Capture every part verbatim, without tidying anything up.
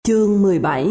Chương mười bảy.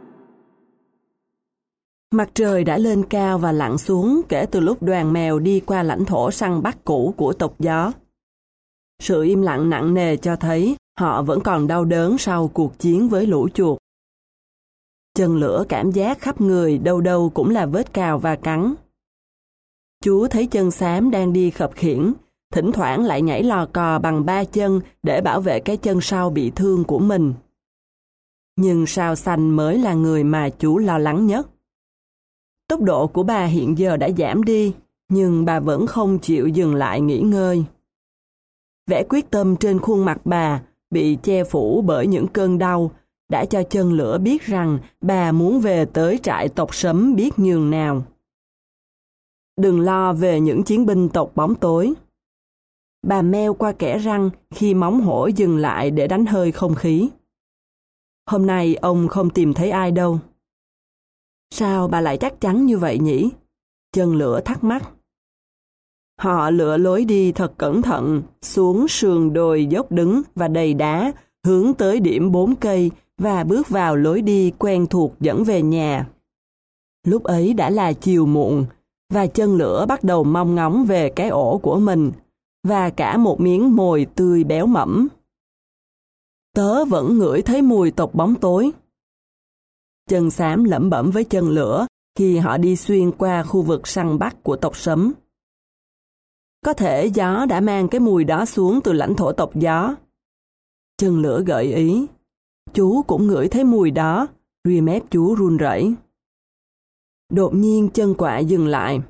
Mặt trời đã lên cao và lặn xuống kể từ lúc đoàn mèo đi qua lãnh thổ săn bắt cũ của tộc gió. Sự im lặng nặng nề cho thấy họ vẫn còn đau đớn sau cuộc chiến với lũ chuột. Chân lửa cảm giác khắp người đâu đâu cũng là vết cào và cắn. Chú thấy chân xám đang đi khập khiễng, thỉnh thoảng lại nhảy lò cò bằng ba chân để bảo vệ cái chân sau bị thương của mình. Nhưng Sao Xanh mới là người mà chú lo lắng nhất. Tốc độ của bà hiện giờ đã giảm đi, nhưng bà vẫn không chịu dừng lại nghỉ ngơi. Vẻ quyết tâm trên khuôn mặt bà, bị che phủ bởi những cơn đau, đã cho chân lửa biết rằng bà muốn về tới trại tộc Sấm biết nhường nào. Đừng lo về những chiến binh tộc Bóng Tối. Bà meo qua kẽ răng khi móng hổ dừng lại để đánh hơi không khí. Hôm nay ông không tìm thấy ai đâu. Sao bà lại chắc chắn như vậy nhỉ? Chân lửa thắc mắc. Họ lựa lối đi thật cẩn thận, xuống sườn đồi dốc đứng và đầy đá, hướng tới điểm bốn cây và bước vào lối đi quen thuộc dẫn về nhà. Lúc ấy đã là chiều muộn, và chân lửa bắt đầu mong ngóng về cái ổ của mình, và cả một miếng mồi tươi béo mẫm. Tớ vẫn ngửi thấy mùi tộc Bóng Tối. Chân xám lẩm bẩm với chân lửa khi họ đi xuyên qua khu vực săn bắt của tộc Sấm. Có thể gió đã mang cái mùi đó xuống từ lãnh thổ tộc Gió. Chân lửa gợi ý. Chú cũng ngửi thấy mùi đó, ria mép chú run rẩy. Đột nhiên chân quạ dừng lại.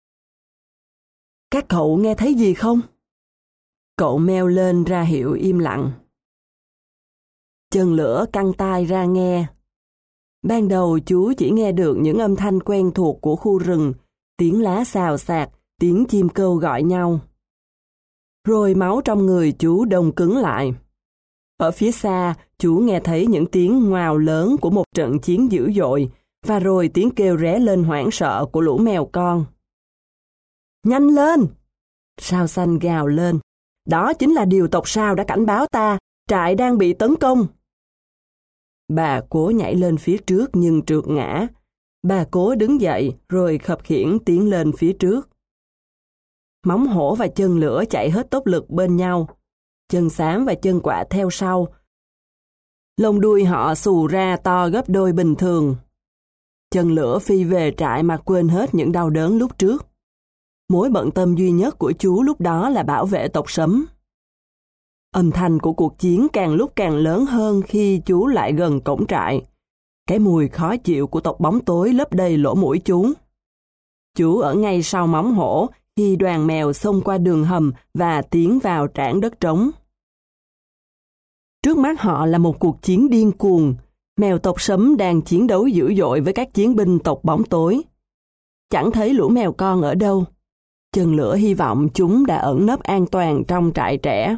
Các cậu nghe thấy gì không? Cậu meo lên ra hiệu im lặng. Chân lửa căng tai ra nghe. Ban đầu chú chỉ nghe được những âm thanh quen thuộc của khu rừng, tiếng lá xào xạc, tiếng chim kêu gọi nhau. Rồi máu trong người chú đông cứng lại. Ở phía xa, chú nghe thấy những tiếng ngoào lớn của một trận chiến dữ dội, và rồi tiếng kêu ré lên hoảng sợ của lũ mèo con. Nhanh lên! Sao Xanh gào lên. Đó chính là điều tộc Sao đã cảnh báo ta, trại đang bị tấn công. Bà cố nhảy lên phía trước nhưng trượt ngã. Bà cố đứng dậy rồi khập khiễng tiến lên phía trước. Móng hổ và chân lửa chạy hết tốc lực bên nhau. Chân xám và chân quạ theo sau. Lông đuôi họ xù ra to gấp đôi bình thường. Chân lửa phi về trại mà quên hết những đau đớn lúc trước. Mối bận tâm duy nhất của chú lúc đó là bảo vệ tộc Sấm. Âm thanh của cuộc chiến càng lúc càng lớn hơn khi chú lại gần cổng trại. Cái mùi khó chịu của tộc Bóng Tối lấp đầy lỗ mũi chú. Chú ở ngay sau móng hổ khi đoàn mèo xông qua đường hầm và tiến vào trảng đất trống. Trước mắt họ là một cuộc chiến điên cuồng. Mèo tộc Sấm đang chiến đấu dữ dội với các chiến binh tộc Bóng Tối. Chẳng thấy lũ mèo con ở đâu. Chân lửa hy vọng chúng đã ẩn nấp an toàn trong trại trẻ.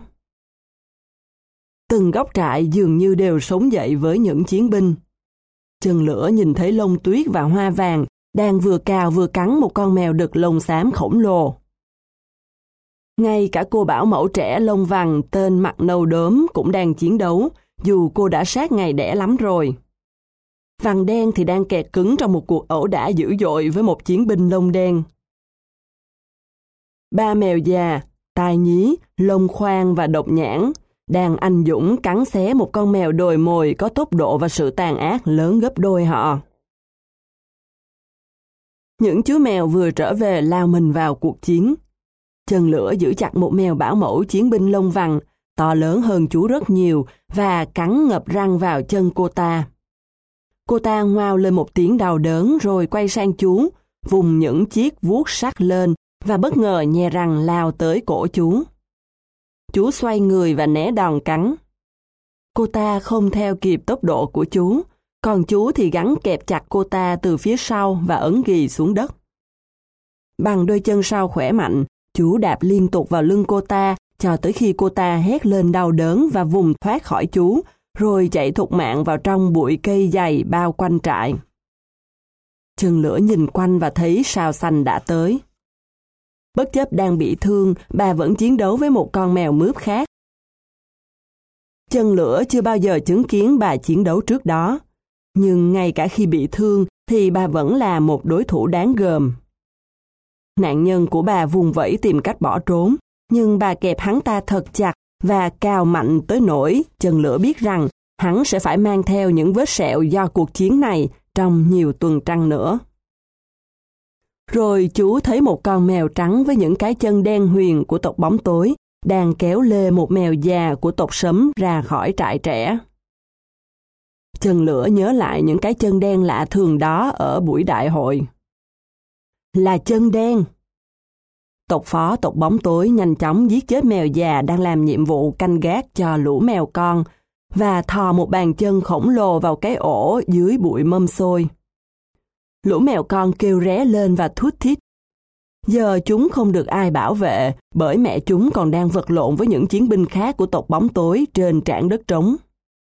Từng góc trại dường như đều sống dậy với những chiến binh. Chân lửa nhìn thấy Lông Tuyết và Hoa Vàng đang vừa cào vừa cắn một con mèo đực lông xám khổng lồ. Ngay cả cô bảo mẫu trẻ lông vàng tên Mặt Nâu Đốm cũng đang chiến đấu, dù cô đã sát ngày đẻ lắm rồi. Vàng Đen thì đang kẹt cứng trong một cuộc ẩu đả dữ dội với một chiến binh lông đen. Ba mèo già, Tai Nhí, Lông Khoan và Độc Nhãn đang anh dũng cắn xé một con mèo đồi mồi có tốc độ và sự tàn ác lớn gấp đôi họ. Những chú mèo vừa trở về lao mình vào cuộc chiến. Chân lửa giữ chặt một mèo bảo mẫu chiến binh lông vàng, to lớn hơn chú rất nhiều, và cắn ngập răng vào chân cô ta. Cô ta ngoao lên một tiếng đau đớn rồi quay sang chú, vùng những chiếc vuốt sắc lên và bất ngờ nhe răng lao tới cổ chú. Chú xoay người và né đòn cắn. Cô ta không theo kịp tốc độ của chú, còn chú thì gắn kẹp chặt cô ta từ phía sau và ấn ghì xuống đất. Bằng đôi chân sau khỏe mạnh, chú đạp liên tục vào lưng cô ta cho tới khi cô ta hét lên đau đớn và vùng thoát khỏi chú, rồi chạy thục mạng vào trong bụi cây dày bao quanh trại. Chân lửa nhìn quanh và thấy Sao Xanh đã tới. Bất chấp đang bị thương, bà vẫn chiến đấu với một con mèo mướp khác. Chân Lửa chưa bao giờ chứng kiến bà chiến đấu trước đó, nhưng ngay cả khi bị thương thì bà vẫn là một đối thủ đáng gờm. Nạn nhân của bà vùng vẫy tìm cách bỏ trốn, nhưng bà kẹp hắn ta thật chặt và cào mạnh tới nỗi Chân Lửa biết rằng hắn sẽ phải mang theo những vết sẹo do cuộc chiến này trong nhiều tuần trăng nữa. Rồi chú thấy một con mèo trắng với những cái chân đen huyền của tộc Bóng Tối đang kéo lê một mèo già của tộc Sấm ra khỏi trại trẻ. Chân Lửa nhớ lại những cái chân đen lạ thường đó ở buổi đại hội. Là chân đen. Tộc phó tộc Bóng Tối nhanh chóng giết chết mèo già đang làm nhiệm vụ canh gác cho lũ mèo con và thò một bàn chân khổng lồ vào cái ổ dưới bụi mâm xôi. Lũ mèo con kêu ré lên và thút thít. Giờ chúng không được ai bảo vệ bởi mẹ chúng còn đang vật lộn với những chiến binh khác của tộc Bóng Tối trên trảng đất trống.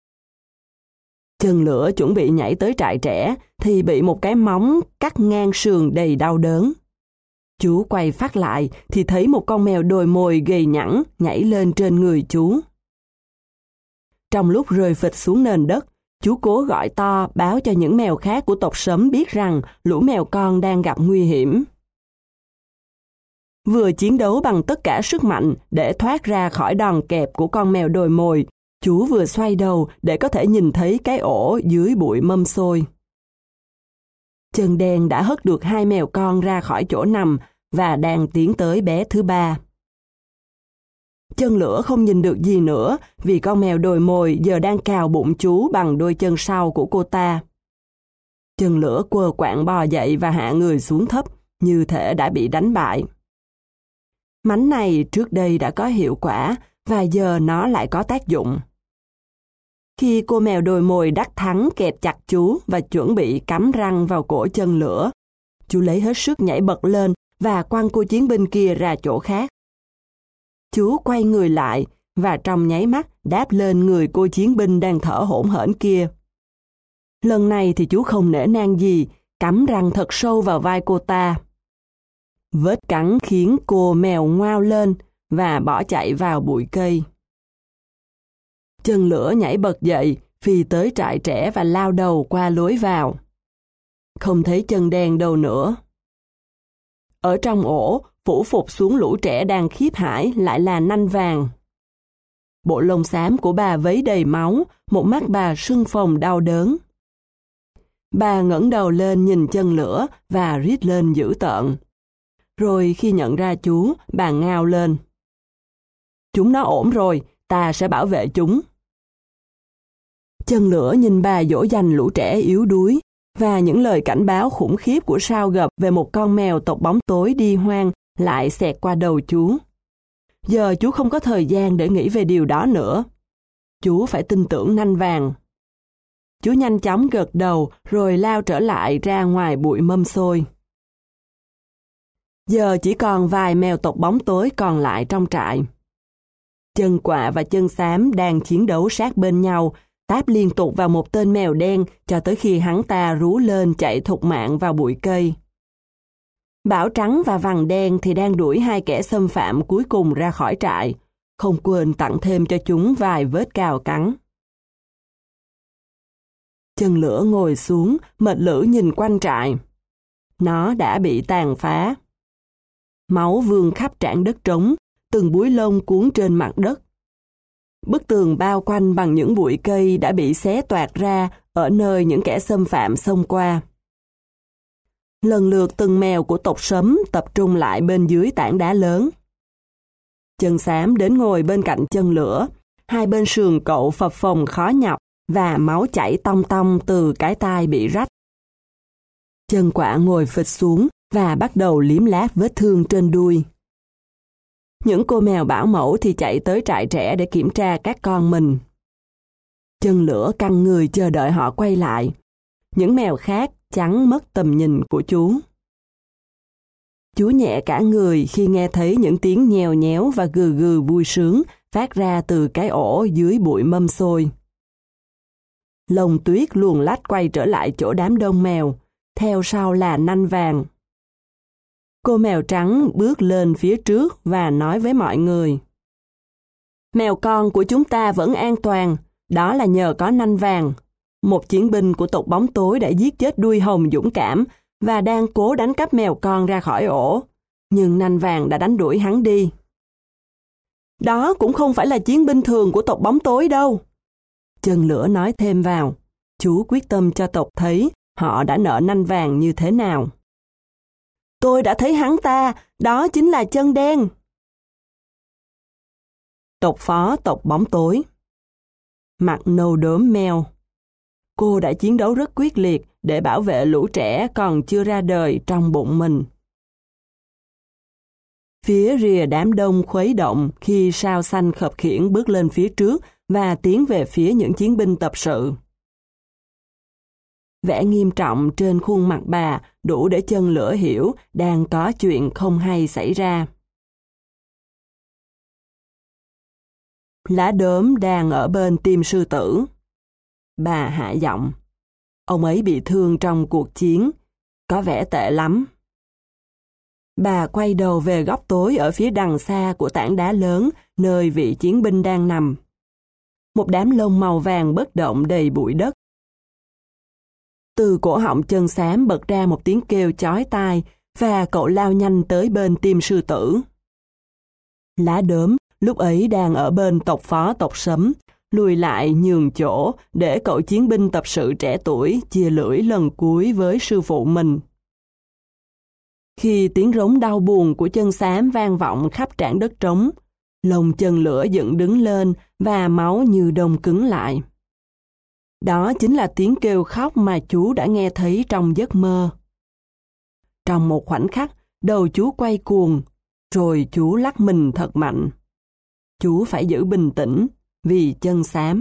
Chân Lửa chuẩn bị nhảy tới trại trẻ thì bị một cái móng cắt ngang sườn đầy đau đớn. Chú quay phát lại thì thấy một con mèo đồi mồi gầy nhẵn nhảy lên trên người chú. Trong lúc rơi phịch xuống nền đất, chú cố gọi to báo cho những mèo khác của tộc Sấm biết rằng lũ mèo con đang gặp nguy hiểm. Vừa chiến đấu bằng tất cả sức mạnh để thoát ra khỏi đòn kẹp của con mèo đồi mồi, chú vừa xoay đầu để có thể nhìn thấy cái ổ dưới bụi mâm xôi. Chân đen đã hất được hai mèo con ra khỏi chỗ nằm và đang tiến tới bé thứ ba. Chân Lửa không nhìn được gì nữa vì con mèo đồi mồi giờ đang cào bụng chú bằng đôi chân sau của cô ta. Chân Lửa quơ quạng bò dậy và hạ người xuống thấp, như thể đã bị đánh bại. Mánh này trước đây đã có hiệu quả và giờ nó lại có tác dụng. Khi cô mèo đồi mồi đắc thắng kẹp chặt chú và chuẩn bị cắm răng vào cổ Chân Lửa, chú lấy hết sức nhảy bật lên và quăng cô chiến binh kia ra chỗ khác. Chú quay người lại và trong nháy mắt đáp lên người cô chiến binh đang thở hổn hển kia. Lần này thì chú không nể nang gì, cắm răng thật sâu vào vai cô ta. Vết cắn khiến cô mèo ngoao lên và bỏ chạy vào bụi cây. Chân Lửa nhảy bật dậy, phi tới trại trẻ và lao đầu qua lối vào. Không thấy chân đen đâu nữa. Ở trong ổ, phủ phục xuống lũ trẻ đang khiếp hãi lại là Nanh Vàng. Bộ lông xám của bà vấy đầy máu, một mắt bà sưng phồng đau đớn. Bà ngẩng đầu lên nhìn Chân Lửa và rít lên dữ tợn. Rồi khi nhận ra chú, bà ngao lên. Chúng nó ổn rồi, ta sẽ bảo vệ chúng. Chân Lửa nhìn bà dỗ dành lũ trẻ yếu đuối và những lời cảnh báo khủng khiếp của Sao Gập về một con mèo tộc Bóng Tối đi hoang lại xẹt qua đầu chú. Giờ chú không có thời gian để nghĩ về điều đó nữa. Chú phải tin tưởng Nanh Vàng. Chú nhanh chóng gật đầu rồi lao trở lại ra ngoài bụi mâm xôi. Giờ chỉ còn vài mèo tộc Bóng Tối còn lại trong trại. Chân Quạ và Chân Xám đang chiến đấu sát bên nhau, táp liên tục vào một tên mèo đen cho tới khi hắn ta rú lên chạy thục mạng vào bụi cây. Bảo Trắng và Vằn Đen thì đang đuổi hai kẻ xâm phạm cuối cùng ra khỏi trại, không quên tặng thêm cho chúng vài vết cào cắn. Chân Lửa ngồi xuống, mệt lử nhìn quanh trại. Nó đã bị tàn phá. Máu vương khắp trảng đất trống, từng búi lông cuốn trên mặt đất. Bức tường bao quanh bằng những bụi cây đã bị xé toạc ra ở nơi những kẻ xâm phạm xông qua. Lần lượt từng mèo của tộc Sấm tập trung lại bên dưới tảng đá lớn. Chân Xám đến ngồi bên cạnh Chân Lửa, hai bên sườn cậu phập phồng khó nhọc và máu chảy tong tong từ cái tai bị rách. Chân Quạ ngồi phịch xuống và bắt đầu liếm láp vết thương trên đuôi. Những cô mèo bảo mẫu thì chạy tới trại trẻ để kiểm tra các con mình. Chân Lửa căng người chờ đợi họ quay lại. Những mèo khác chắn mất tầm nhìn của chú. Chú nhẹ cả người khi nghe thấy những tiếng nhèo nhéo và gừ gừ vui sướng phát ra từ cái ổ dưới bụi mâm xôi. Lồng Tuyết luồn lách quay trở lại chỗ đám đông mèo, theo sau là Nanh Vàng. Cô mèo trắng bước lên phía trước và nói với mọi người. Mèo con của chúng ta vẫn an toàn, đó là nhờ có nanh vàng. Một chiến binh của tộc bóng tối đã giết chết đuôi hồng dũng cảm và đang cố đánh cắp mèo con ra khỏi ổ, nhưng nanh vàng đã đánh đuổi hắn đi. Đó cũng không phải là chiến binh thường của tộc bóng tối đâu. Chân lửa nói thêm vào, chú quyết tâm cho tộc thấy họ đã nợ nanh vàng như thế nào. Tôi đã thấy hắn ta, đó chính là Chân Đen. Tộc phó tộc bóng tối. Mặt nâu đốm meo. Cô đã chiến đấu rất quyết liệt để bảo vệ lũ trẻ còn chưa ra đời trong bụng mình. Phía rìa đám đông khuấy động khi sao xanh khập khiễng bước lên phía trước và tiến về phía những chiến binh tập sự. Vẻ nghiêm trọng trên khuôn mặt bà đủ để Chân lửa hiểu đang có chuyện không hay xảy ra. Lá đốm đang ở bên Tim Sư Tử. Bà hạ giọng. Ông ấy bị thương trong cuộc chiến, có vẻ tệ lắm. Bà quay đầu về góc tối ở phía đằng xa của tảng đá lớn, nơi vị chiến binh đang nằm. Một đám lông màu vàng bất động đầy bụi đất. Từ cổ họng Chân xám bật ra một tiếng kêu chói tai, và cậu lao nhanh tới bên Tim Sư Tử. Lá đốm lúc ấy đang ở bên tộc phó tộc Sấm, lùi lại nhường chỗ để cậu chiến binh tập sự trẻ tuổi chia lưỡi lần cuối với sư phụ mình. Khi tiếng rống đau buồn của Chân xám vang vọng khắp trảng đất trống, lồng Chân lửa dựng đứng lên và máu như đông cứng lại. Đó chính là tiếng kêu khóc mà chú đã nghe thấy trong giấc mơ. Trong một khoảnh khắc, đầu chú quay cuồng, rồi chú lắc mình thật mạnh. Chú phải giữ bình tĩnh vì Chân xám.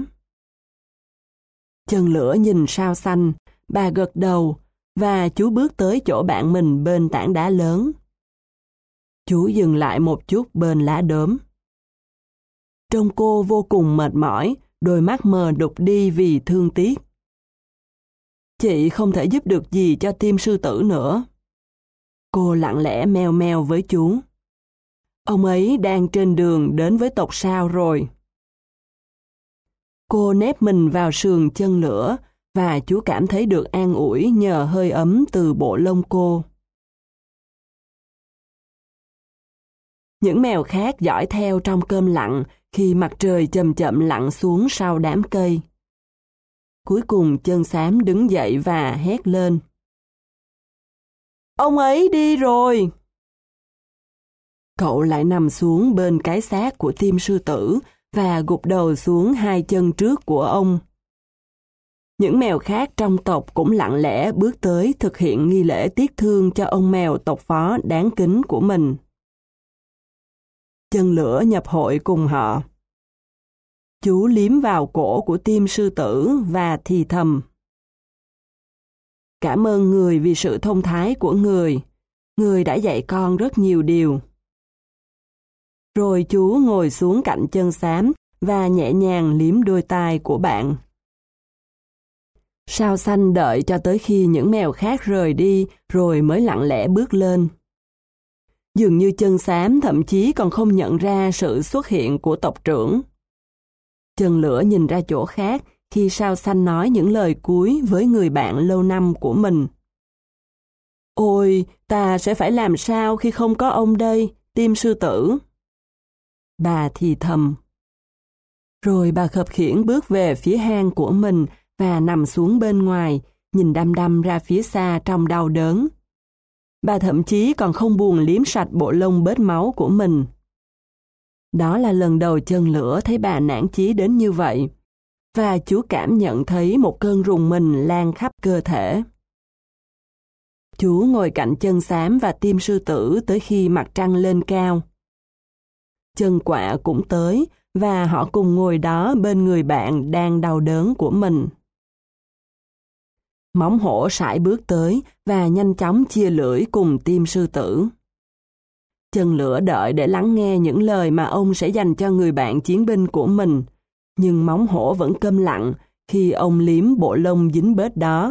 Chân lửa nhìn sao xanh, bà gật đầu, và chú bước tới chỗ bạn mình bên tảng đá lớn. Chú dừng lại một chút bên lá đốm. Trông cô vô cùng mệt mỏi, đôi mắt mờ đục đi vì thương tiếc. Chị không thể giúp được gì cho Tim Sư Tử nữa. Cô lặng lẽ meo meo với chú. Ông ấy đang trên đường đến với tộc Sao rồi. Cô nép mình vào sườn Chân lửa, và chú cảm thấy được an ủi nhờ hơi ấm từ bộ lông cô. Những mèo khác dõi theo trong cơm lặng khi mặt trời chậm chậm lặn xuống sau đám cây. Cuối cùng Chân xám đứng dậy và hét lên. Ông ấy đi rồi! Cậu lại nằm xuống bên cái xác của Tim Sư Tử và gục đầu xuống hai chân trước của ông. Những mèo khác trong tộc cũng lặng lẽ bước tới thực hiện nghi lễ tiếc thương cho ông mèo tộc phó đáng kính của mình. Chân lửa nhập hội cùng họ. Chú liếm vào cổ của Tim Sư Tử và thì thầm. Cảm ơn người vì sự thông thái của người. Người đã dạy con rất nhiều điều. Rồi chú ngồi xuống cạnh Chân xám và nhẹ nhàng liếm đôi tai của bạn. Sao xanh đợi cho tới khi những mèo khác rời đi rồi mới lặng lẽ bước lên. Dường như Chân xám thậm chí còn không nhận ra sự xuất hiện của tộc trưởng. Chân lửa nhìn ra chỗ khác khi Sao xanh nói những lời cuối với người bạn lâu năm của mình. Ôi, ta sẽ phải làm sao khi không có ông đây, Tim Sư Tử? Bà thì thầm. Rồi bà khập khiễng bước về phía hang của mình và nằm xuống bên ngoài, nhìn đăm đăm ra phía xa trong đau đớn. Bà thậm chí còn không buồn liếm sạch bộ lông bết máu của mình. Đó là lần đầu Chân lửa thấy bà nản chí đến như vậy, và chú cảm nhận thấy một cơn rùng mình lan khắp cơ thể. Chú ngồi cạnh Chân xám và Tim Sư Tử tới khi mặt trăng lên cao. Chân Quạ cũng tới, và họ cùng ngồi đó bên người bạn đang đau đớn của mình. Móng hổ sải bước tới và nhanh chóng chia lưỡi cùng Tim Sư Tử. Chân lửa đợi để lắng nghe những lời mà ông sẽ dành cho người bạn chiến binh của mình, nhưng móng hổ vẫn câm lặng khi ông liếm bộ lông dính bết đó.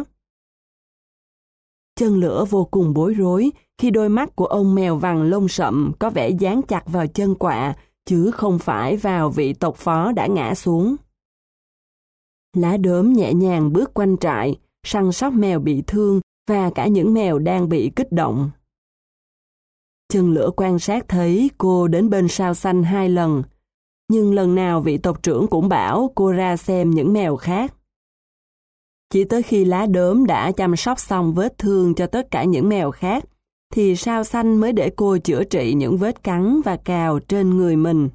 Chân lửa vô cùng bối rối khi đôi mắt của ông mèo vằn lông sậm có vẻ dán chặt vào Chân Quạ chứ không phải vào vị tộc phó đã ngã xuống. Lá đốm nhẹ nhàng bước quanh trại, săn sóc mèo bị thương và cả những mèo đang bị kích động. Chân lửa quan sát thấy cô đến bên sao xanh hai lần, nhưng lần nào vị tộc trưởng cũng bảo cô ra xem những mèo khác. Chỉ tới khi lá đốm đã chăm sóc xong vết thương cho tất cả những mèo khác, thì sao xanh mới để cô chữa trị những vết cắn và cào trên người mình.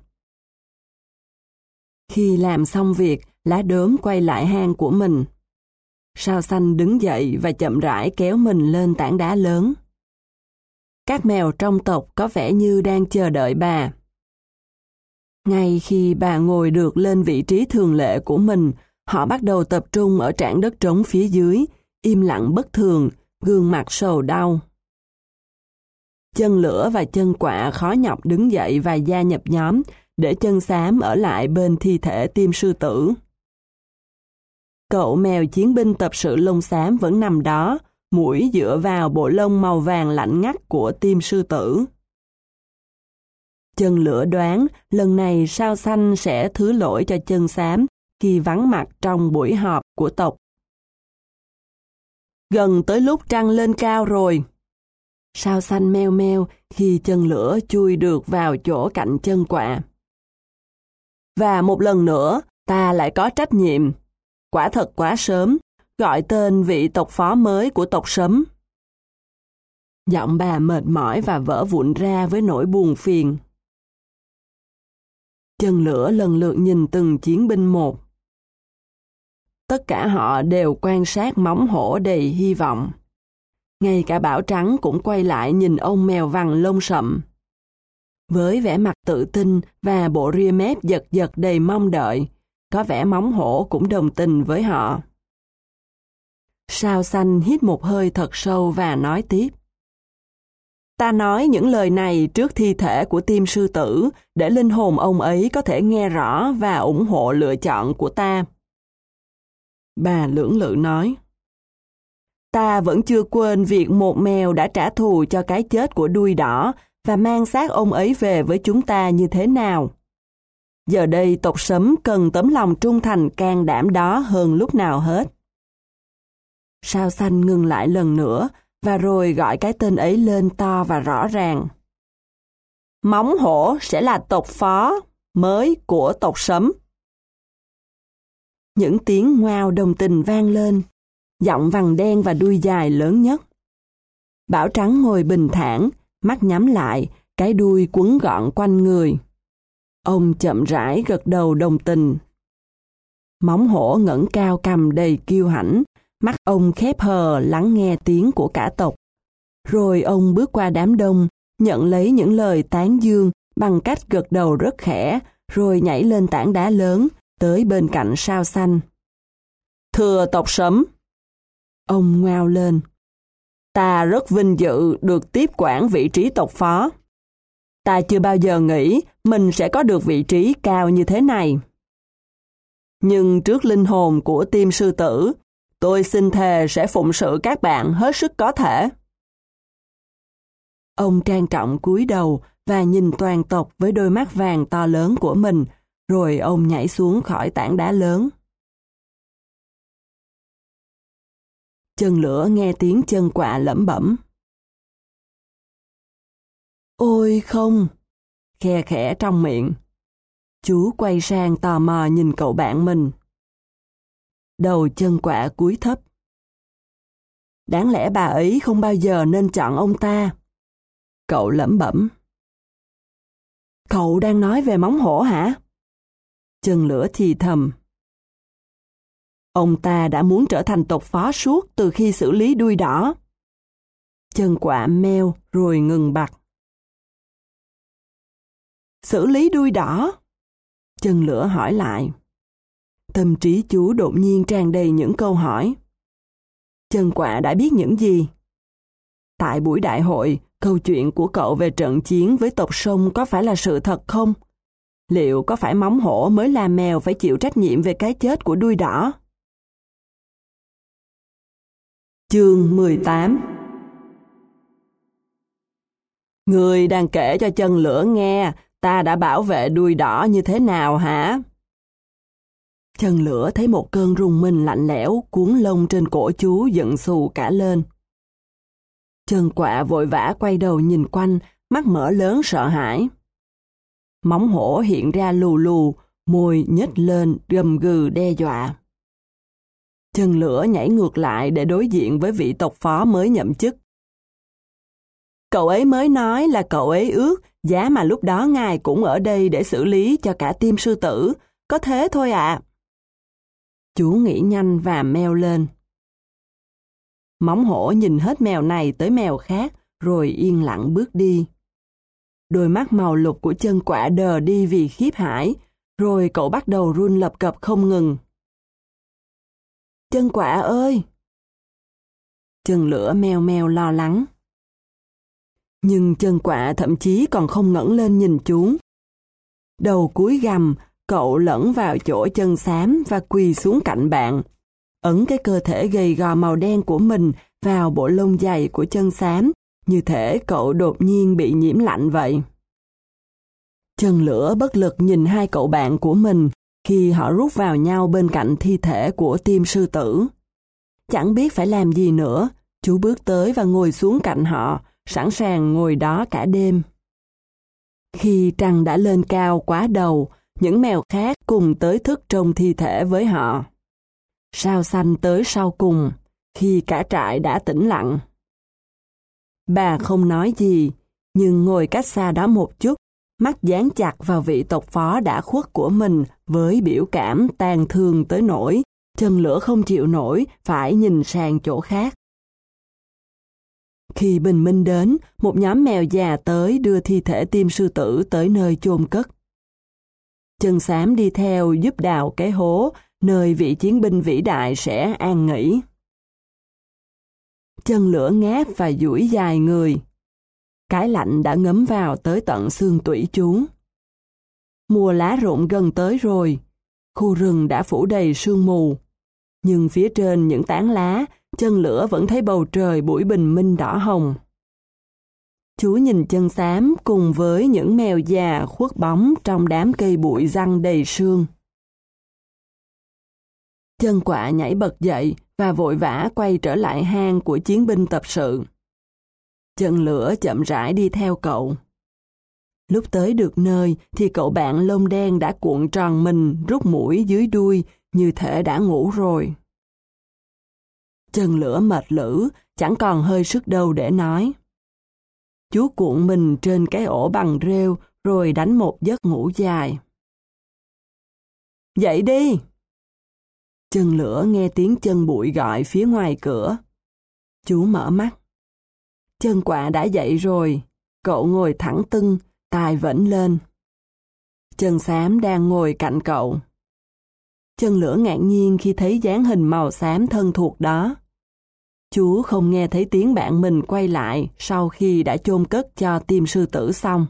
Khi làm xong việc, lá đốm quay lại hang của mình. Sao xanh đứng dậy và chậm rãi kéo mình lên tảng đá lớn. Các mèo trong tộc có vẻ như đang chờ đợi bà. Ngay khi bà ngồi được lên vị trí thường lệ của mình, họ bắt đầu tập trung ở trảng đất trống phía dưới, im lặng bất thường, gương mặt sầu đau. Chân lửa và chân quạ khó nhọc đứng dậy và gia nhập nhóm, để chân xám ở lại bên thi thể tim sư tử. Cậu mèo chiến binh tập sự lông xám vẫn nằm đó, mũi dựa vào bộ lông màu vàng lạnh ngắt của tim sư tử. Chân lửa đoán lần này sao xanh sẽ thứ lỗi cho chân xám khi vắng mặt trong buổi họp của tộc. Gần tới lúc trăng lên cao rồi. Sao xanh meo meo khi chân lửa chui được vào chỗ cạnh chân quạ. Và một lần nữa, ta lại có trách nhiệm. Quả thật quá sớm, gọi tên vị tộc phó mới của tộc Sấm. Giọng bà mệt mỏi và vỡ vụn ra với nỗi buồn phiền. Chân lửa lần lượt nhìn từng chiến binh một. Tất cả họ đều quan sát móng hổ đầy hy vọng. Ngay cả Bảo Trắng cũng quay lại nhìn ông mèo vằn lông sậm. Với vẻ mặt tự tin và bộ ria mép giật giật đầy mong đợi, có vẻ móng hổ cũng đồng tình với họ. Sao xanh hít một hơi thật sâu và nói tiếp. Ta nói những lời này trước thi thể của tim sư tử để linh hồn ông ấy có thể nghe rõ và ủng hộ lựa chọn của ta. Bà lưỡng lự nói. Ta vẫn chưa quên việc một mèo đã trả thù cho cái chết của đuôi đỏ và mang xác ông ấy về với chúng ta như thế nào. Giờ đây tộc Sấm cần tấm lòng trung thành can đảm đó hơn lúc nào hết. Sao xanh ngừng lại lần nữa và rồi gọi cái tên ấy lên to và rõ ràng. Móng hổ sẽ là tộc phó mới của tộc Sấm. Những tiếng ngoao đồng tình vang lên, giọng vằn đen và đuôi dài lớn nhất. Bảo Trắng ngồi bình thản, mắt nhắm lại, cái đuôi quấn gọn quanh người. Ông chậm rãi gật đầu đồng tình. Móng hổ ngẩng cao cằm đầy kiêu hãnh, mắt ông khép hờ lắng nghe tiếng của cả tộc. Rồi ông bước qua đám đông, nhận lấy những lời tán dương bằng cách gật đầu rất khẽ, rồi nhảy lên tảng đá lớn, tới bên cạnh sao xanh. Thưa tộc Sấm, ông ngoao lên. Ta rất vinh dự được tiếp quản vị trí tộc phó. Ta chưa bao giờ nghĩ mình sẽ có được vị trí cao như thế này. Nhưng trước linh hồn của tim sư tử, tôi xin thề sẽ phụng sự các bạn hết sức có thể. Ông trang trọng cúi đầu và nhìn toàn tộc với đôi mắt vàng to lớn của mình, rồi ông nhảy xuống khỏi tảng đá lớn. Chân lửa nghe tiếng chân quạ lẩm bẩm. Ôi không! Khe khẽ trong miệng. Chú quay sang tò mò nhìn cậu bạn mình. Đầu chân quạ cúi thấp. Đáng lẽ bà ấy không bao giờ nên chọn ông ta. Cậu lẩm bẩm. Cậu đang nói về móng hổ hả? Chân lửa thì thầm. Ông ta đã muốn trở thành tộc phó suốt từ khi xử lý đuôi đỏ. Chân quạ meo rồi ngừng bặt. Xử lý đuôi đỏ? Chân lửa hỏi lại. Tâm trí chú đột nhiên tràn đầy những câu hỏi. Chân quạ đã biết những gì? Tại buổi đại hội, câu chuyện của cậu về trận chiến với tộc sông có phải là sự thật không? Liệu có phải móng hổ mới làm mèo phải chịu trách nhiệm về cái chết của đuôi đỏ? Chương mười tám. Người đang kể cho chân lửa nghe ta đã bảo vệ đuôi đỏ như thế nào hả? Chân lửa thấy một cơn rùng mình lạnh lẽo cuốn lông trên cổ chú dựng xù cả lên. Chân quạ vội vã quay đầu nhìn quanh, mắt mở lớn sợ hãi. Móng hổ hiện ra lù lù, môi nhếch lên gầm gừ đe dọa. Chân lửa nhảy ngược lại để đối diện với vị tộc phó mới nhậm chức. Cậu ấy mới nói là cậu ấy ước, giá mà lúc đó ngài cũng ở đây để xử lý cho cả team sư tử, có thế thôi ạ. À. Chú nghĩ nhanh và meo lên. Móng hổ nhìn hết mèo này tới mèo khác, rồi yên lặng bước đi. Đôi mắt màu lục của chân quạ đờ đi vì khiếp hãi, rồi cậu bắt đầu run lập cập không ngừng. Chân quạ ơi! Chân lửa meo meo lo lắng. Nhưng chân quạ thậm chí còn không ngẩng lên nhìn chú. Đầu cúi gằm, cậu lẫn vào chỗ chân xám và quỳ xuống cạnh bạn, ấn cái cơ thể gầy gò màu đen của mình vào bộ lông dày của chân xám, như thể cậu đột nhiên bị nhiễm lạnh vậy. Chân lửa bất lực nhìn hai cậu bạn của mình khi họ rút vào nhau bên cạnh thi thể của team sư tử. Chẳng biết phải làm gì nữa, chú bước tới và ngồi xuống cạnh họ, sẵn sàng ngồi đó cả đêm. Khi trăng đã lên cao quá đầu, những mèo khác cùng tới thức trông thi thể với họ. Sao xanh tới sau cùng, khi cả trại đã tĩnh lặng. Bà không nói gì, nhưng ngồi cách xa đó một chút, mắt dán chặt vào vị tộc phó đã khuất của mình với biểu cảm tàn thương tới nỗi, chân lửa không chịu nổi, phải nhìn sang chỗ khác. Khi bình minh đến, một nhóm mèo già tới đưa thi thể team sư tử tới nơi chôn cất. Chân xám đi theo giúp đào cái hố, nơi vị chiến binh vĩ đại sẽ an nghỉ. Chân lửa ngáp và duỗi dài người. Cái lạnh đã ngấm vào tới tận xương tủy chú. Mùa lá rụng gần tới rồi, khu rừng đã phủ đầy sương mù. Nhưng phía trên những tán lá, chân lửa vẫn thấy bầu trời buổi bình minh đỏ hồng. Chú nhìn chân xám cùng với những mèo già khuất bóng trong đám cây bụi răng đầy sương. Chân quạ nhảy bật dậy và vội vã quay trở lại hang của chiến binh tập sự. Chân lửa chậm rãi đi theo cậu. Lúc tới được nơi thì cậu bạn lông đen đã cuộn tròn mình rút mũi dưới đuôi như thể đã ngủ rồi. Chân lửa mệt lử, chẳng còn hơi sức đâu để nói. Chú cuộn mình trên cái ổ bằng rêu rồi đánh một giấc ngủ dài. Dậy đi! Chân lửa nghe tiếng chân bụi gọi phía ngoài cửa. Chú mở mắt. Chân quạ đã dậy rồi, cậu ngồi thẳng tưng, tai vểnh lên. Chân xám đang ngồi cạnh cậu. Chân lửa ngạc nhiên khi thấy dáng hình màu xám thân thuộc đó. Chú không nghe thấy tiếng bạn mình quay lại sau khi đã chôn cất cho team sư tử xong.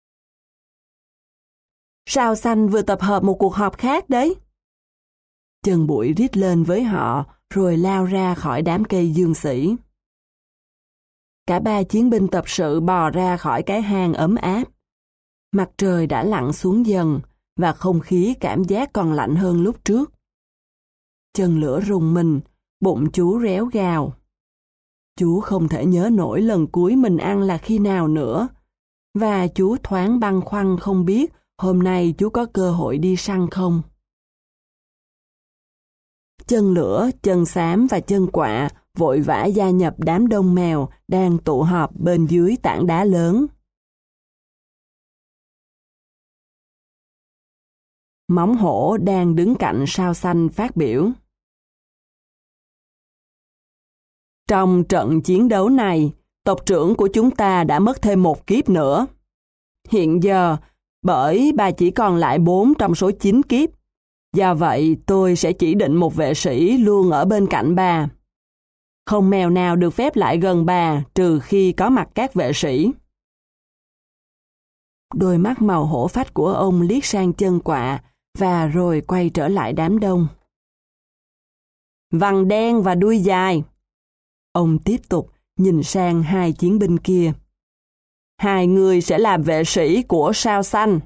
Sao xanh vừa tập hợp một cuộc họp khác đấy. Chân bụi rít lên với họ rồi lao ra khỏi đám cây dương sỉ. Cả ba chiến binh tập sự bò ra khỏi cái hang ấm áp. Mặt trời đã lặn xuống dần và không khí cảm giác còn lạnh hơn lúc trước. Chân lửa rùng mình, bụng chú réo gào. Chú không thể nhớ nổi lần cuối mình ăn là khi nào nữa, và chú thoáng băn khoăn không biết hôm nay chú có cơ hội đi săn không. Chân lửa, chân xám và chân quạ vội vã gia nhập đám đông mèo đang tụ họp bên dưới tảng đá lớn. Móng hổ đang đứng cạnh sao xanh phát biểu. Trong trận chiến đấu này, tộc trưởng của chúng ta đã mất thêm một kiếp nữa. Hiện giờ, bởi bà chỉ còn lại bốn trong số chín kiếp, do vậy tôi sẽ chỉ định một vệ sĩ luôn ở bên cạnh bà. Không mèo nào được phép lại gần bà trừ khi có mặt các vệ sĩ. Đôi mắt màu hổ phách của ông liếc sang chân quạ và rồi quay trở lại đám đông. Vằn đen và đuôi dài. Ông tiếp tục nhìn sang hai chiến binh kia. hai người sẽ làm vệ sĩ của sao xanh.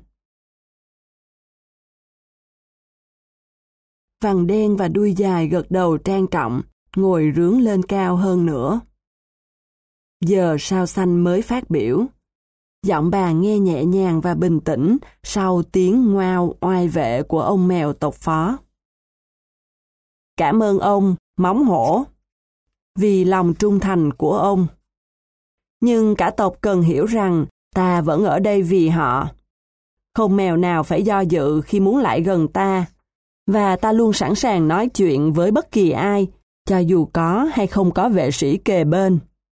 Vằn đen và đuôi dài gật đầu trang trọng, ngồi rướn lên cao hơn nữa. Giờ sao xanh mới phát biểu. Giọng bà nghe nhẹ nhàng và bình tĩnh sau tiếng ngoao oai vệ của ông mèo tộc phó. Cảm ơn ông, móng hổ, vì lòng trung thành của ông. Nhưng cả tộc cần hiểu rằng ta vẫn ở đây vì họ. Không mèo nào phải do dự khi muốn lại gần ta, và ta luôn sẵn sàng nói chuyện với bất kỳ ai, cho dù có hay không có vệ sĩ kề bên.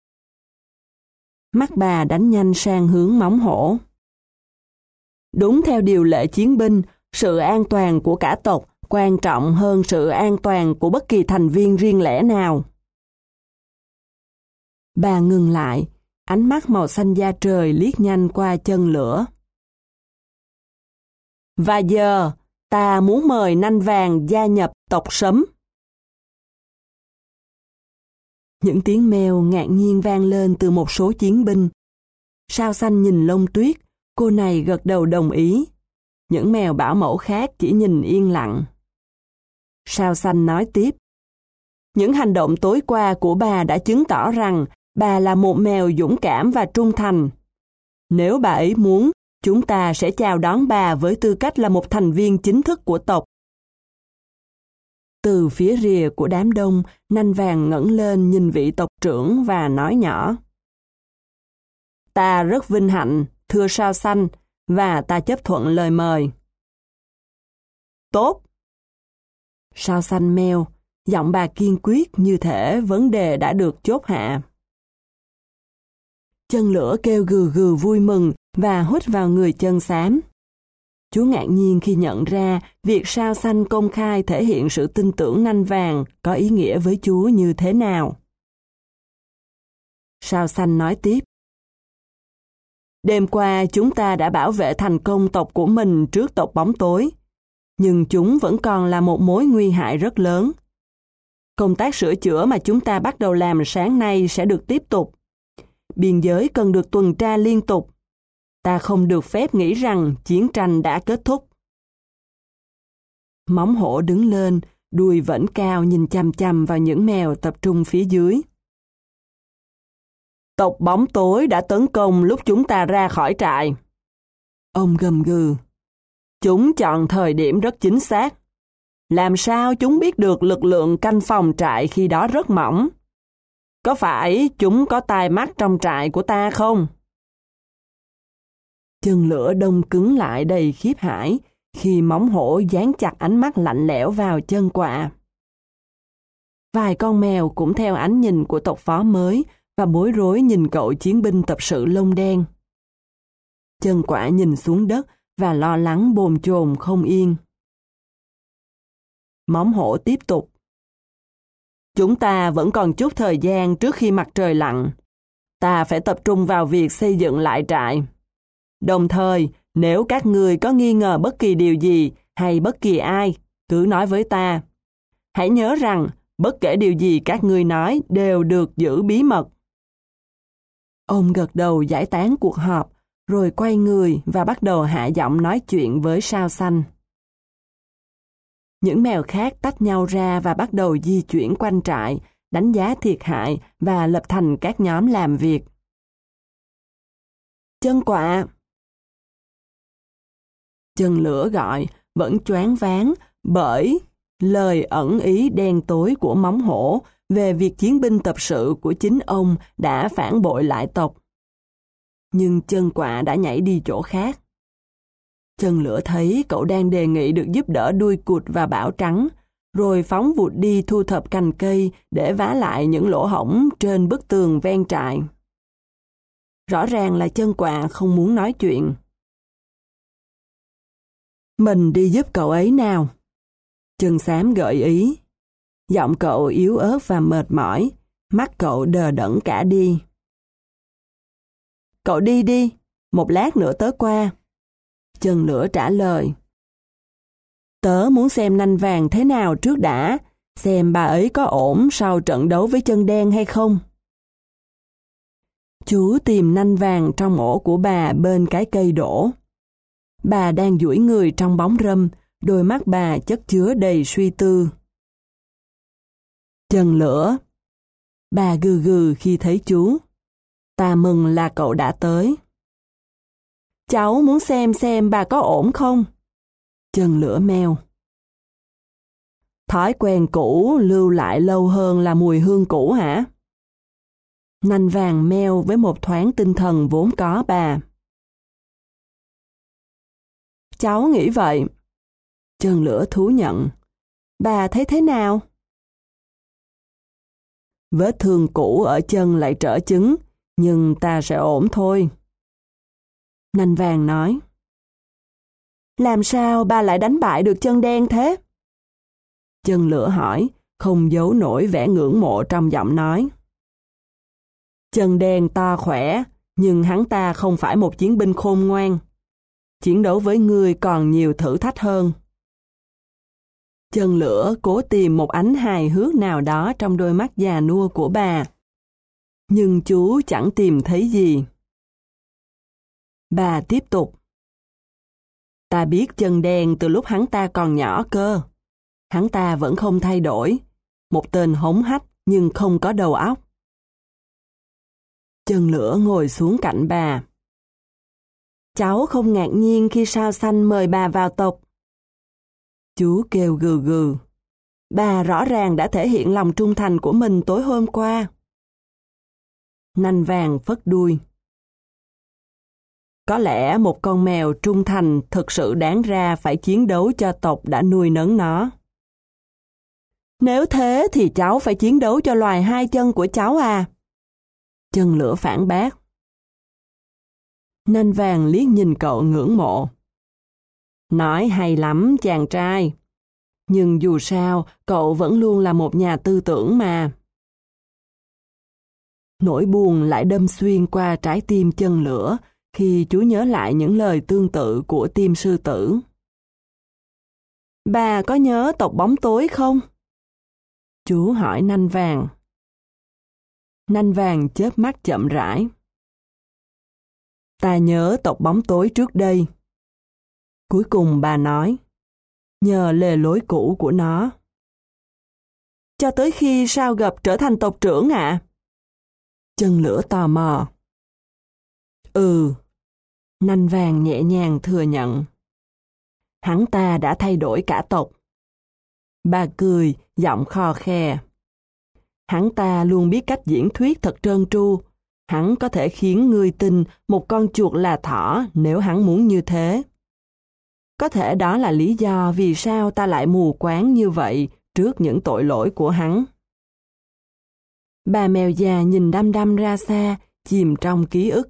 Mắt bà đánh nhanh sang hướng móng hổ. Đúng theo điều lệ chiến binh, sự an toàn của cả tộc quan trọng hơn sự an toàn của bất kỳ thành viên riêng lẻ nào. Bà ngừng lại, ánh mắt màu xanh da trời liếc nhanh qua chân lửa. Và giờ, ta muốn mời nanh vàng gia nhập tộc sấm. Những tiếng meo ngạc nhiên vang lên từ một số chiến binh. Sao xanh nhìn lông tuyết, cô này gật đầu đồng ý. Những mèo bảo mẫu khác chỉ nhìn yên lặng. Sao xanh nói tiếp. Những hành động tối qua của bà đã chứng tỏ rằng bà là một mèo dũng cảm và trung thành. Nếu bà ấy muốn, chúng ta sẽ chào đón bà với tư cách là một thành viên chính thức của tộc. Từ phía rìa của đám đông, nanh vàng ngẩng lên nhìn vị tộc trưởng và nói nhỏ. Ta rất vinh hạnh, thưa sao xanh, và ta chấp thuận lời mời. Tốt. Sao xanh meo, giọng bà kiên quyết như thể vấn đề đã được chốt hạ. Chân lửa kêu gừ gừ vui mừng và hút vào người chân xám. Chú ngạc nhiên khi nhận ra việc sao xanh công khai thể hiện sự tin tưởng nanh vàng có ý nghĩa với chú như thế nào. Sao xanh nói tiếp. Đêm qua chúng ta đã bảo vệ thành công tộc của mình trước tộc bóng tối, nhưng chúng vẫn còn là một mối nguy hại rất lớn. Công tác sửa chữa mà chúng ta bắt đầu làm sáng nay sẽ được tiếp tục. Biên giới cần được tuần tra liên tục. Ta không được phép nghĩ rằng chiến tranh đã kết thúc. Móng hổ đứng lên, đuôi vẫn cao nhìn chằm chằm vào những mèo tập trung phía dưới. Tộc bóng tối đã tấn công lúc chúng ta ra khỏi trại. Ông gầm gừ. Chúng chọn thời điểm rất chính xác. Làm sao chúng biết được lực lượng canh phòng trại khi đó rất mỏng? Có phải chúng có tai mắt trong trại của ta không? Chân lửa đông cứng lại đầy khiếp hãi khi móng hổ dán chặt ánh mắt lạnh lẽo vào chân quạ. Vài con mèo cũng theo ánh nhìn của tộc phó mới và bối rối nhìn cậu chiến binh tập sự lông đen. Chân quạ nhìn xuống đất và lo lắng bồn chồn không yên. Móng hổ tiếp tục. Chúng ta vẫn còn chút thời gian trước khi mặt trời lặn. Ta phải tập trung vào việc xây dựng lại trại. Đồng thời, nếu các người có nghi ngờ bất kỳ điều gì hay bất kỳ ai, cứ nói với ta. Hãy nhớ rằng, bất kể điều gì các ngươi nói đều được giữ bí mật. Ông gật đầu giải tán cuộc họp, rồi quay người và bắt đầu hạ giọng nói chuyện với sao xanh. Những mèo khác tách nhau ra và bắt đầu di chuyển quanh trại, đánh giá thiệt hại và lập thành các nhóm làm việc. Chân quạ! Chân lửa gọi, vẫn choáng váng bởi lời ẩn ý đen tối của móng hổ về việc chiến binh tập sự của chính ông đã phản bội lại tộc. Nhưng chân quạ đã nhảy đi chỗ khác. Chân lửa thấy cậu đang đề nghị được giúp đỡ đuôi cụt và bảo trắng, rồi phóng vụt đi thu thập cành cây để vá lại những lỗ hổng trên bức tường ven trại. Rõ ràng là chân quạ không muốn nói chuyện. Mình đi giúp cậu ấy nào. Chân xám gợi ý. Giọng cậu yếu ớt và mệt mỏi, mắt cậu đờ đẫn cả đi. Cậu đi đi, một lát nữa tớ qua. Chân lửa trả lời. Tớ muốn xem nanh vàng thế nào trước đã, xem bà ấy có ổn sau trận đấu với chân đen hay không. Chú tìm nanh vàng trong ổ của bà bên cái cây đổ. Bà đang duỗi người trong bóng râm, đôi mắt bà chất chứa đầy suy tư. Chân lửa. Bà gừ gừ khi thấy chú. Ta mừng là cậu đã tới. Cháu muốn xem xem bà có ổn không? Chân lửa meo. Thói quen cũ lưu lại lâu hơn là mùi hương cũ hả? Nanh vàng meo với một thoáng tinh thần vốn có bà. Cháu nghĩ vậy. Chân lửa thú nhận. Bà thấy thế nào? Vết thương cũ ở chân lại trở chứng, nhưng ta sẽ ổn thôi. Nanh vàng nói. Làm sao bà lại đánh bại được chân đen thế? Chân lửa hỏi, không giấu nổi vẻ ngưỡng mộ trong giọng nói. Chân đen to khỏe, nhưng hắn ta không phải một chiến binh khôn ngoan. Chiến đấu với ngươi còn nhiều thử thách hơn. Chân lửa cố tìm một ánh hài hước nào đó trong đôi mắt già nua của bà. Nhưng chú chẳng tìm thấy gì. Bà tiếp tục. Ta biết chân đen từ lúc hắn ta còn nhỏ cơ. Hắn ta vẫn không thay đổi. Một tên hống hách nhưng không có đầu óc. Chân lửa ngồi xuống cạnh bà. Cháu không ngạc nhiên khi sao xanh mời bà vào tộc. Chú kêu gừ gừ. Bà rõ ràng đã thể hiện lòng trung thành của mình tối hôm qua. Nanh vàng phất đuôi. Có lẽ một con mèo trung thành thực sự đáng ra phải chiến đấu cho tộc đã nuôi nấng nó. Nếu thế thì cháu phải chiến đấu cho loài hai chân của cháu à? Chân lửa phản bác. Nanh vàng liếc nhìn cậu ngưỡng mộ. Nói hay lắm chàng trai. Nhưng dù sao, cậu vẫn luôn là một nhà tư tưởng mà. Nỗi buồn lại đâm xuyên qua trái tim chân lửa khi chú nhớ lại những lời tương tự của tim sư tử. Bà có nhớ tộc bóng tối không? Chú hỏi nanh vàng. Nanh vàng chớp mắt chậm rãi. Ta nhớ tộc bóng tối trước đây. Cuối cùng bà nói, nhờ lề lối cũ của nó. Cho tới khi sao gập trở thành tộc trưởng ạ? À? Chân lửa tò mò. Ừ, nanh vàng nhẹ nhàng thừa nhận. Hắn ta đã thay đổi cả tộc. Bà cười, giọng khò khè. Hắn ta luôn biết cách diễn thuyết thật trơn tru. Hắn có thể khiến ngươi tin một con chuột là thỏ nếu hắn muốn như thế. Có thể đó là lý do vì sao ta lại mù quáng như vậy trước những tội lỗi của hắn. Bà mèo già nhìn đăm đăm ra xa, chìm trong ký ức.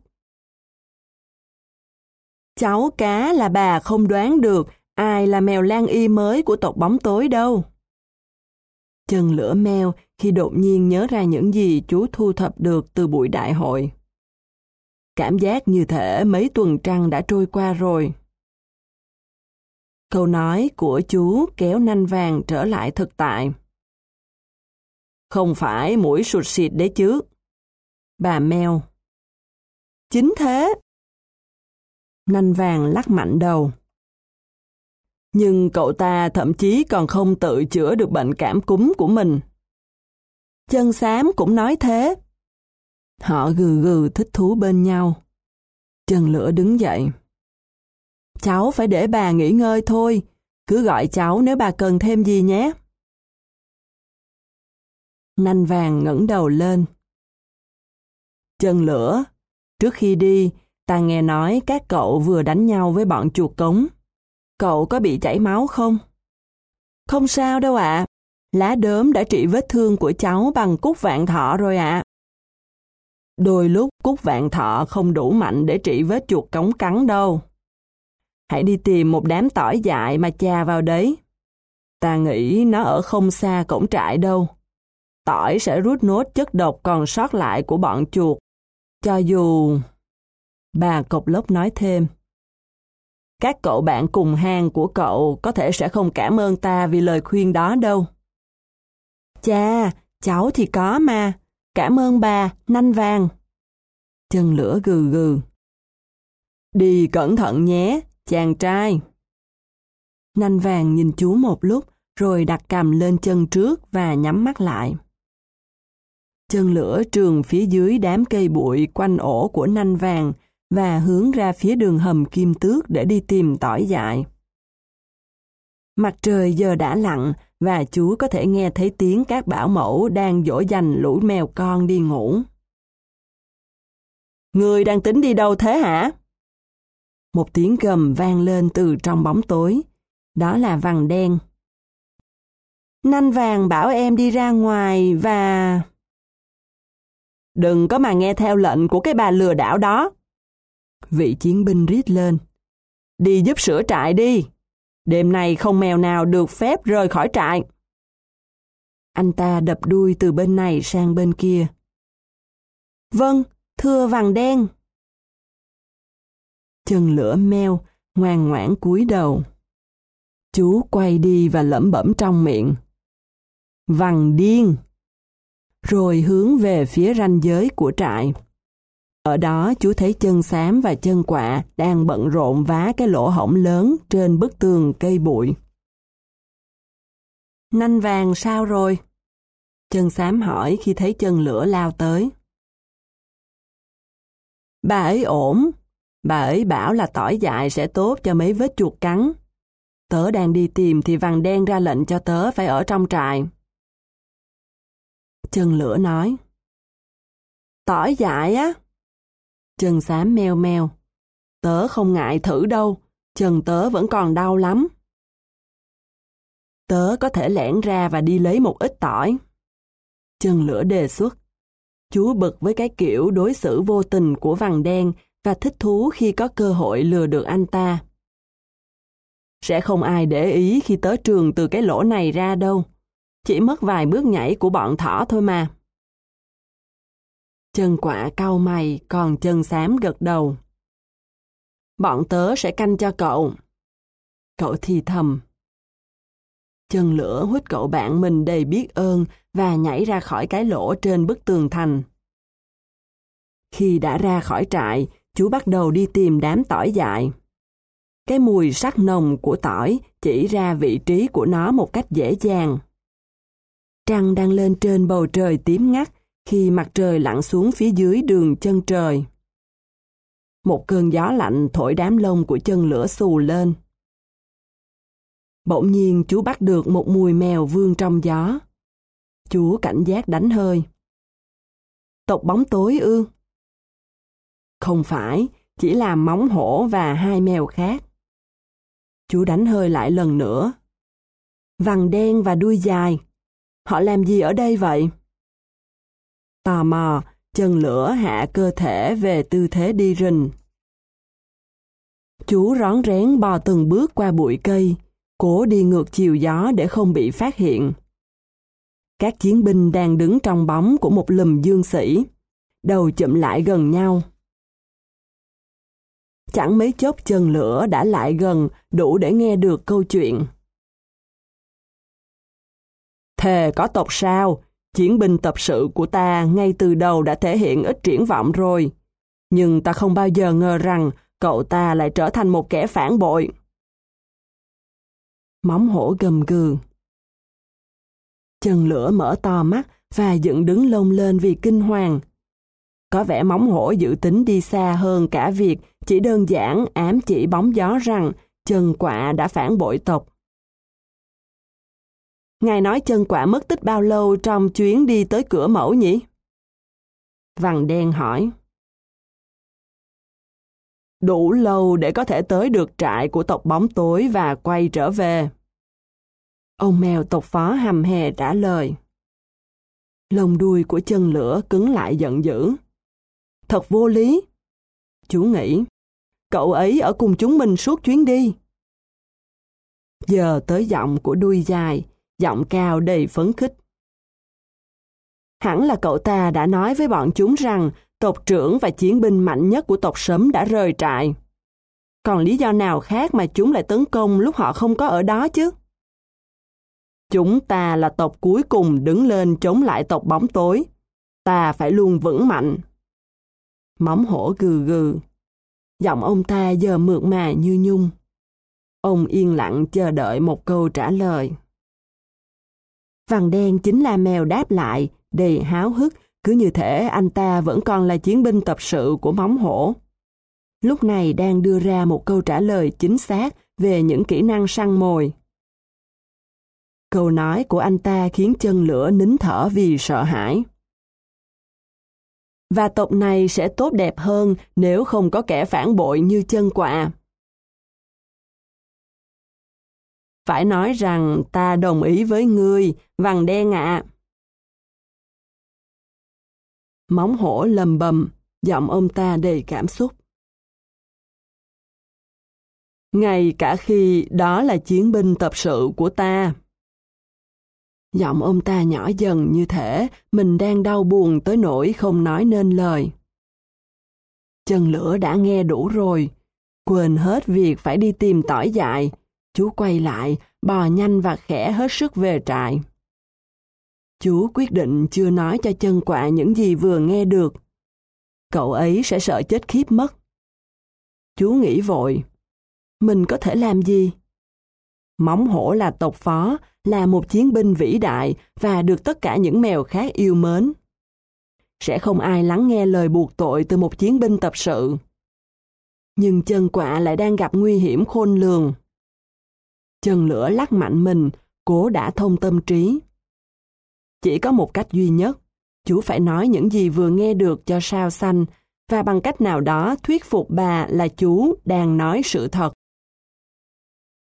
Cháu cá là bà không đoán được ai là mèo lang y mới của tộc bóng tối đâu. Chân lửa meo khi đột nhiên nhớ ra những gì chú thu thập được từ buổi đại hội. Cảm giác như thể mấy tuần trăng đã trôi qua rồi. Câu nói của chú kéo nanh vàng trở lại thực tại. Không phải mũi sụt xịt đấy chứ. Bà meo. Chính thế. Nanh vàng lắc mạnh đầu. Nhưng cậu ta thậm chí còn không tự chữa được bệnh cảm cúm của mình. Chân xám cũng nói thế. Họ gừ gừ thích thú bên nhau. Chân lửa đứng dậy. Cháu phải để bà nghỉ ngơi thôi. Cứ gọi cháu nếu bà cần thêm gì nhé. Nanh vàng ngẩng đầu lên. Chân lửa, trước khi đi, ta nghe nói các cậu vừa đánh nhau với bọn chuột cống. Cậu có bị chảy máu không? Không sao đâu ạ. À. Lá đốm đã trị vết thương của cháu bằng cúc vạn thọ rồi ạ. À. Đôi lúc cúc vạn thọ không đủ mạnh để trị vết chuột cống cắn đâu. Hãy đi tìm một đám tỏi dại mà chà vào đấy. Ta nghĩ nó ở không xa cổng trại đâu. Tỏi sẽ rút nốt chất độc còn sót lại của bọn chuột. Cho dù... Bà cộc lốc nói thêm. Các cậu bạn cùng hang của cậu có thể sẽ không cảm ơn ta vì lời khuyên đó đâu. Chà, cháu thì có mà. Cảm ơn bà, nanh vàng. Chân lửa gừ gừ. Đi cẩn thận nhé, chàng trai. Nanh vàng nhìn chú một lúc, rồi đặt cằm lên chân trước và nhắm mắt lại. Chân lửa trườn phía dưới đám cây bụi quanh ổ của nanh vàng và hướng ra phía đường hầm Kim Tước để đi tìm tỏi dại. Mặt trời giờ đã lặn và chú có thể nghe thấy tiếng các bảo mẫu đang dỗ dành lũ mèo con đi ngủ. Ngươi đang tính đi đâu thế hả? Một tiếng gầm vang lên từ trong bóng tối. Đó là Vằn Đen. Nanh vàng bảo em đi ra ngoài và... Đừng có mà nghe theo lệnh của cái bà lừa đảo đó. Vị chiến binh rít lên. Đi giúp sửa trại đi. Đêm nay không mèo nào được phép rời khỏi trại. Anh ta đập đuôi từ bên này sang bên kia. Vâng, thưa Vằn Đen. Chân lửa meo, ngoan ngoãn cúi đầu. Chú quay đi và lẩm bẩm trong miệng. Vằn điên. Rồi hướng về phía ranh giới của trại. Ở đó chú thấy Chân Xám và Chân Quạ đang bận rộn vá cái lỗ hổng lớn trên bức tường cây bụi. Nanh vàng sao rồi? Chân Xám hỏi khi thấy Chân lửa lao tới. Bà ấy ổn. Bà ấy bảo là tỏi dại sẽ tốt cho mấy vết chuột cắn. Tớ đang đi tìm thì Vằn Đen ra lệnh cho tớ phải ở trong trại. Chân lửa nói. Tỏi dại á? Chân Xám meo meo. Tớ không ngại thử đâu, chân tớ vẫn còn đau lắm. Tớ có thể lẻn ra và đi lấy một ít tỏi. Chân lửa đề xuất. Chú bực với cái kiểu đối xử vô tình của Vằn Đen và thích thú khi có cơ hội lừa được anh ta. Sẽ không ai để ý khi tớ trườn từ cái lỗ này ra đâu. Chỉ mất vài bước nhảy của bọn thỏ thôi mà. Chân Quạ cau mày, còn Chân Xám gật đầu. Bọn tớ sẽ canh cho cậu. Cậu thì thầm. Chân lửa huýt cậu bạn mình đầy biết ơn và nhảy ra khỏi cái lỗ trên bức tường thành. Khi đã ra khỏi trại, chú bắt đầu đi tìm đám tỏi dại. Cái mùi sắc nồng của tỏi chỉ ra vị trí của nó một cách dễ dàng. Trăng đang lên trên bầu trời tím ngắt khi mặt trời lặn xuống phía dưới đường chân trời. Một cơn gió lạnh thổi đám lông của Chân lửa xù lên. Bỗng nhiên chú bắt được một mùi mèo vương trong gió. Chú cảnh giác đánh hơi. Tộc bóng tối ư? Không phải, chỉ là móng hổ và hai mèo khác. Chú đánh hơi lại lần nữa. Vằn đen và đuôi dài. Họ làm gì ở đây vậy? Tò mò, Chân lửa hạ cơ thể về tư thế đi rình. Chú rón rén bò từng bước qua bụi cây, cố đi ngược chiều gió để không bị phát hiện. Các chiến binh đang đứng trong bóng của một lùm dương sĩ, đầu chụm lại gần nhau. Chẳng mấy chốc Chân lửa đã lại gần đủ để nghe được câu chuyện. Thề có tộc sao, chiến binh tập sự của ta ngay từ đầu đã thể hiện ít triển vọng rồi. Nhưng ta không bao giờ ngờ rằng cậu ta lại trở thành một kẻ phản bội. Móng hổ gầm gừ. Chân lửa mở to mắt và dựng đứng lông lên vì kinh hoàng. Có vẻ móng hổ dự tính đi xa hơn cả việc chỉ đơn giản ám chỉ bóng gió rằng Chân Quạ đã phản bội tộc. Ngài nói Chân Quạ mất tích bao lâu trong chuyến đi tới cửa mẫu nhỉ? Vằn đen hỏi. Đủ lâu để có thể tới được trại của tộc bóng tối và quay trở về. Ông mèo tộc phó hầm hè trả lời. Lông đuôi của Chân lửa cứng lại giận dữ. Thật vô lý. Chú nghĩ, cậu ấy ở cùng chúng mình suốt chuyến đi. Giờ tới giọng của đuôi dài, giọng cao đầy phấn khích. Hẳn là cậu ta đã nói với bọn chúng rằng tộc trưởng và chiến binh mạnh nhất của tộc Sấm đã rời trại. Còn lý do nào khác mà chúng lại tấn công lúc họ không có ở đó chứ? Chúng ta là tộc cuối cùng đứng lên chống lại tộc bóng tối. Ta phải luôn vững mạnh. Móng hổ gừ gừ. Giọng ông ta giờ mượt mà như nhung. Ông yên lặng chờ đợi một câu trả lời. Vằn đen chính là mèo đáp lại, đầy háo hức, cứ như thể anh ta vẫn còn là chiến binh tập sự của móng hổ. Lúc này đang đưa ra một câu trả lời chính xác về những kỹ năng săn mồi. Câu nói của anh ta khiến chân lửa nín thở vì sợ hãi. Và tộc này sẽ tốt đẹp hơn nếu không có kẻ phản bội như chân quạ. Phải nói rằng ta đồng ý với ngươi, vằn đen ạ. Móng hổ lầm bầm, giọng ông ta đầy cảm xúc. Ngay cả khi đó là chiến binh tập sự của ta. Giọng ông ta nhỏ dần như thể mình đang đau buồn tới nỗi không nói nên lời. Chân lửa đã nghe đủ rồi, quên hết việc phải đi tìm tỏi dại. Chú quay lại, bò nhanh và khẽ hết sức về trại. Chú quyết định chưa nói cho chân quạ những gì vừa nghe được. Cậu ấy sẽ sợ chết khiếp mất. Chú nghĩ vội. Mình có thể làm gì? Móng hổ là tộc phó, là một chiến binh vĩ đại và được tất cả những mèo khác yêu mến. Sẽ không ai lắng nghe lời buộc tội từ một chiến binh tập sự. Nhưng chân quạ lại đang gặp nguy hiểm khôn lường. Chân lửa lắc mạnh mình, cố đả thông tâm trí. Chỉ có một cách duy nhất, chú phải nói những gì vừa nghe được cho sao xanh và bằng cách nào đó thuyết phục bà là chú đang nói sự thật.